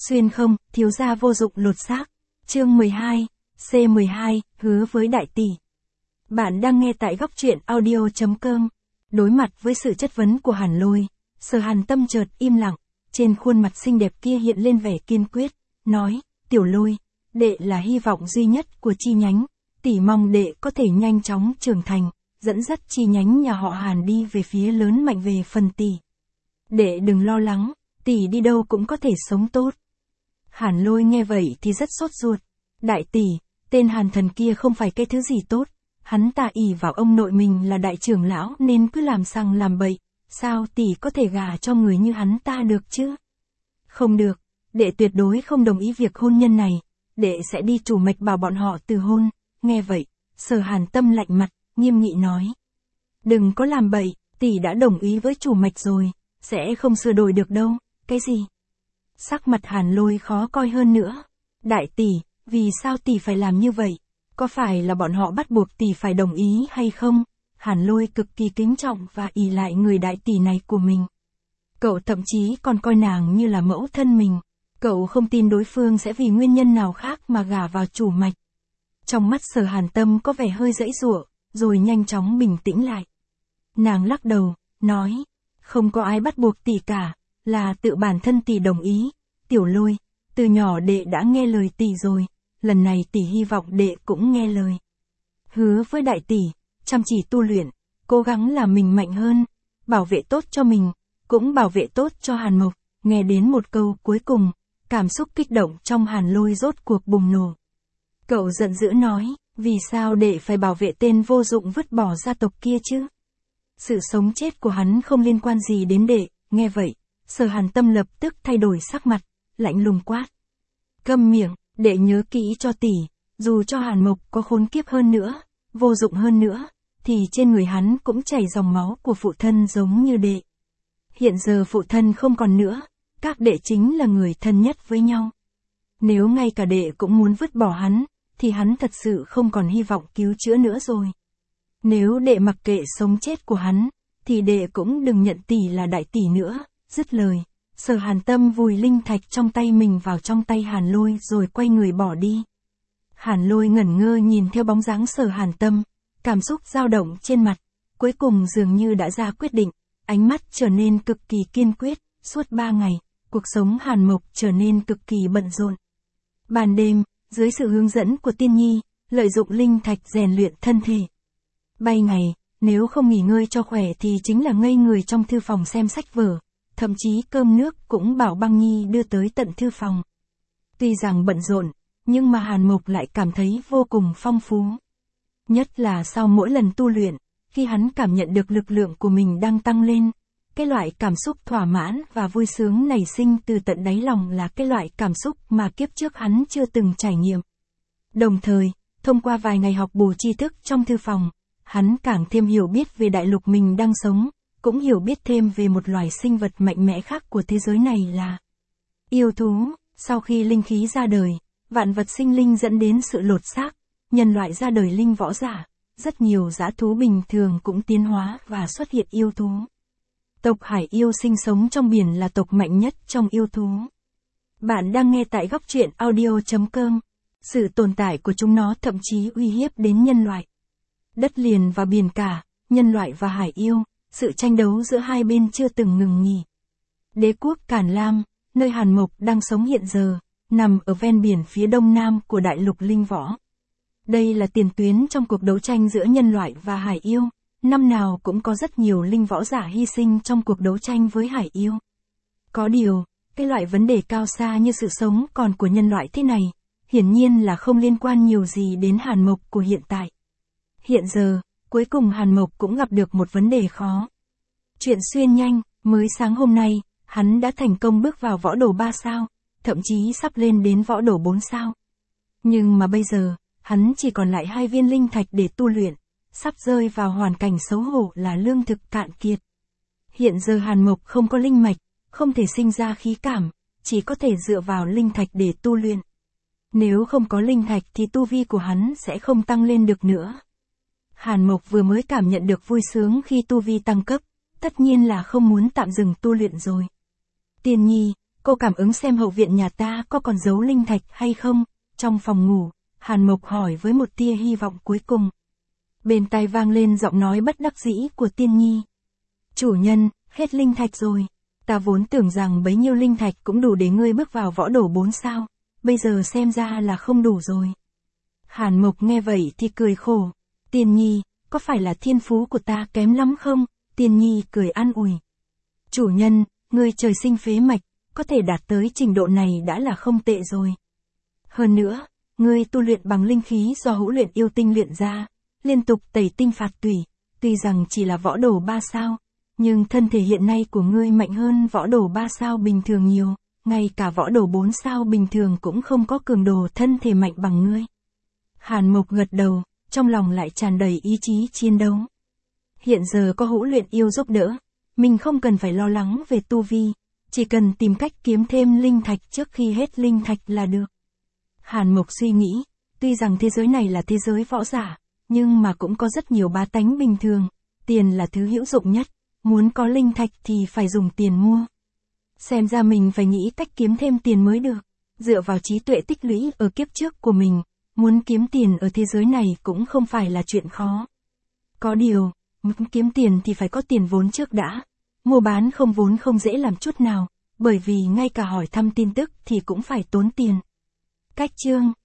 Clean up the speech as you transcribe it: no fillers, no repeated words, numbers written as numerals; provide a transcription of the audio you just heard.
Xuyên không, thiếu gia vô dụng lột xác. Chương 12, C12, hứa với đại tỷ. Bạn đang nghe tại góc truyện audio.com. Đối mặt với sự chất vấn của Hàn Lôi, Sở Hàn Tâm chợt im lặng, trên khuôn mặt xinh đẹp kia hiện lên vẻ kiên quyết, nói, Tiểu Lôi, đệ là hy vọng duy nhất của chi nhánh, tỷ mong đệ có thể nhanh chóng trưởng thành, dẫn dắt chi nhánh nhà họ Hàn đi về phía lớn mạnh về phần tỷ. Đệ đừng lo lắng, tỷ đi đâu cũng có thể sống tốt. Hàn Lôi nghe vậy thì rất sốt ruột. Đại tỷ, tên Hàn Thần kia không phải cái thứ gì tốt. Hắn ta ỷ vào ông nội mình là đại trưởng lão nên cứ làm sằng làm bậy. Sao tỷ có thể gả cho người như hắn ta được chứ? Không được, đệ tuyệt đối không đồng ý việc hôn nhân này. Đệ sẽ đi chủ mạch bảo bọn họ từ hôn. Nghe vậy, Sở Hàn Tâm lạnh mặt, nghiêm nghị nói. Đừng có làm bậy, tỷ đã đồng ý với chủ mạch rồi, sẽ không sửa đổi được đâu. Cái gì? Sắc mặt Hàn Lôi khó coi hơn nữa. Đại tỷ, vì sao tỷ phải làm như vậy? Có phải là bọn họ bắt buộc tỷ phải đồng ý hay không? Hàn Lôi cực kỳ kính trọng và ỷ lại người đại tỷ này của mình. Cậu thậm chí còn coi nàng như là mẫu thân mình. Cậu không tin đối phương sẽ vì nguyên nhân nào khác mà gả vào chủ mạch. Trong mắt Sở Hàn Tâm có vẻ hơi giãy giụa, rồi nhanh chóng bình tĩnh lại. Nàng lắc đầu, nói, không có ai bắt buộc tỷ cả, là tự bản thân tỷ đồng ý. Tiểu Lôi, từ nhỏ đệ đã nghe lời tỷ rồi, lần này tỷ hy vọng đệ cũng nghe lời. Hứa với đại tỷ, chăm chỉ tu luyện, cố gắng làm mình mạnh hơn, bảo vệ tốt cho mình, cũng bảo vệ tốt cho Hàn Mộc. Nghe đến một câu cuối cùng, cảm xúc kích động trong Hàn Lôi rốt cuộc bùng nổ. Cậu giận dữ nói, vì sao đệ phải bảo vệ tên vô dụng vứt bỏ gia tộc kia chứ? Sự sống chết của hắn không liên quan gì đến đệ. Nghe vậy, Sở Hàn Tâm lập tức thay đổi sắc mặt, lạnh lùng quát. Câm miệng, đệ nhớ kỹ cho tỷ, dù cho Hàn Mộc có khốn kiếp hơn nữa, vô dụng hơn nữa, thì trên người hắn cũng chảy dòng máu của phụ thân giống như đệ. Hiện giờ phụ thân không còn nữa, các đệ chính là người thân nhất với nhau. Nếu ngay cả đệ cũng muốn vứt bỏ hắn, thì hắn thật sự không còn hy vọng cứu chữa nữa rồi. Nếu đệ mặc kệ sống chết của hắn, thì đệ cũng đừng nhận tỷ là đại tỷ nữa. Dứt lời, Sở Hàn Tâm vùi linh thạch trong tay mình vào trong tay Hàn Lôi rồi quay người bỏ đi. Hàn Lôi ngẩn ngơ nhìn theo bóng dáng Sở Hàn Tâm, cảm xúc dao động trên mặt, cuối cùng dường như đã ra quyết định, ánh mắt trở nên cực kỳ kiên quyết. Suốt 3 ngày, cuộc sống Hàn Mộc trở nên cực kỳ bận rộn. Ban đêm, dưới sự hướng dẫn của Tiên Nhi, lợi dụng linh thạch rèn luyện thân thể. Bay ngày, nếu không nghỉ ngơi cho khỏe thì chính là ngây người trong thư phòng xem sách vở, thậm chí cơm nước cũng bảo Băng Nhi đưa tới tận thư phòng. Tuy rằng bận rộn, nhưng mà Hàn Mộc lại cảm thấy vô cùng phong phú. Nhất là sau mỗi lần tu luyện, khi hắn cảm nhận được lực lượng của mình đang tăng lên, cái loại cảm xúc thỏa mãn và vui sướng nảy sinh từ tận đáy lòng là cái loại cảm xúc mà kiếp trước hắn chưa từng trải nghiệm. Đồng thời, thông qua vài ngày học bù tri thức trong thư phòng, hắn càng thêm hiểu biết về đại lục mình đang sống, cũng hiểu biết thêm về một loài sinh vật mạnh mẽ khác của thế giới này là yêu thú. Sau khi linh khí ra đời, vạn vật sinh linh dẫn đến sự lột xác, nhân loại ra đời linh võ giả, rất nhiều dã thú bình thường cũng tiến hóa và xuất hiện yêu thú. Tộc hải yêu sinh sống trong biển là tộc mạnh nhất trong yêu thú. Bạn đang nghe tại góc truyện audio.com. Sự tồn tại của chúng nó thậm chí uy hiếp đến nhân loại. Đất liền và biển cả, nhân loại và hải yêu, sự tranh đấu giữa hai bên chưa từng ngừng nghỉ. Đế quốc Càn Lam, nơi Hàn Mộc đang sống hiện giờ, nằm ở ven biển phía đông nam của đại lục linh võ. Đây là tiền tuyến trong cuộc đấu tranh giữa nhân loại và hải yêu, năm nào cũng có rất nhiều linh võ giả hy sinh trong cuộc đấu tranh với hải yêu. Có điều, cái loại vấn đề cao xa như sự sống còn của nhân loại thế này, hiển nhiên là không liên quan nhiều gì đến Hàn Mộc của hiện tại. Hiện giờ, cuối cùng Hàn Mộc cũng gặp được một vấn đề khó. Chuyện xuyên nhanh, mới sáng hôm nay, hắn đã thành công bước vào võ đồ 3 sao, thậm chí sắp lên đến võ đồ 4 sao. Nhưng mà bây giờ, hắn chỉ còn lại 2 viên linh thạch để tu luyện, sắp rơi vào hoàn cảnh xấu hổ là lương thực cạn kiệt. Hiện giờ Hàn Mộc không có linh mạch, không thể sinh ra khí cảm, chỉ có thể dựa vào linh thạch để tu luyện. Nếu không có linh thạch thì tu vi của hắn sẽ không tăng lên được nữa. Hàn Mộc vừa mới cảm nhận được vui sướng khi tu vi tăng cấp, tất nhiên là không muốn tạm dừng tu luyện rồi. Tiên Nhi, cô cảm ứng xem hậu viện nhà ta có còn giấu linh thạch hay không. Trong phòng ngủ, Hàn Mộc hỏi với một tia hy vọng cuối cùng. Bên tai vang lên giọng nói bất đắc dĩ của Tiên Nhi. Chủ nhân, hết linh thạch rồi. Ta vốn tưởng rằng bấy nhiêu linh thạch cũng đủ để ngươi bước vào võ đổ 4 sao. Bây giờ xem ra là không đủ rồi. Hàn Mộc nghe vậy thì cười khổ. Tiên Nhi, có phải là thiên phú của ta kém lắm không? Tiên Nhi cười an ủi. Chủ nhân, ngươi trời sinh phế mạch, có thể đạt tới trình độ này đã là không tệ rồi. Hơn nữa, ngươi tu luyện bằng linh khí do hữu luyện yêu tinh luyện ra, liên tục tẩy tinh phạt tủy, tuy rằng chỉ là võ đổ 3 sao, nhưng thân thể hiện nay của ngươi mạnh hơn võ đổ 3 sao bình thường nhiều, ngay cả võ đổ 4 sao bình thường cũng không có cường độ thân thể mạnh bằng ngươi. Hàn Mộc gật đầu, trong lòng lại tràn đầy ý chí chiến đấu. Hiện giờ có hữu luyện yêu giúp đỡ, mình không cần phải lo lắng về tu vi, chỉ cần tìm cách kiếm thêm linh thạch trước khi hết linh thạch là được. Hàn Mộc suy nghĩ, tuy rằng thế giới này là thế giới võ giả, nhưng mà cũng có rất nhiều bá tánh bình thường, tiền là thứ hữu dụng nhất, muốn có linh thạch thì phải dùng tiền mua. Xem ra mình phải nghĩ cách kiếm thêm tiền mới được, dựa vào trí tuệ tích lũy ở kiếp trước của mình, muốn kiếm tiền ở thế giới này cũng không phải là chuyện khó. Có điều, muốn kiếm tiền thì phải có tiền vốn trước đã, mua bán không vốn không dễ làm chút nào, bởi vì ngay cả hỏi thăm tin tức thì cũng phải tốn tiền. Cách chương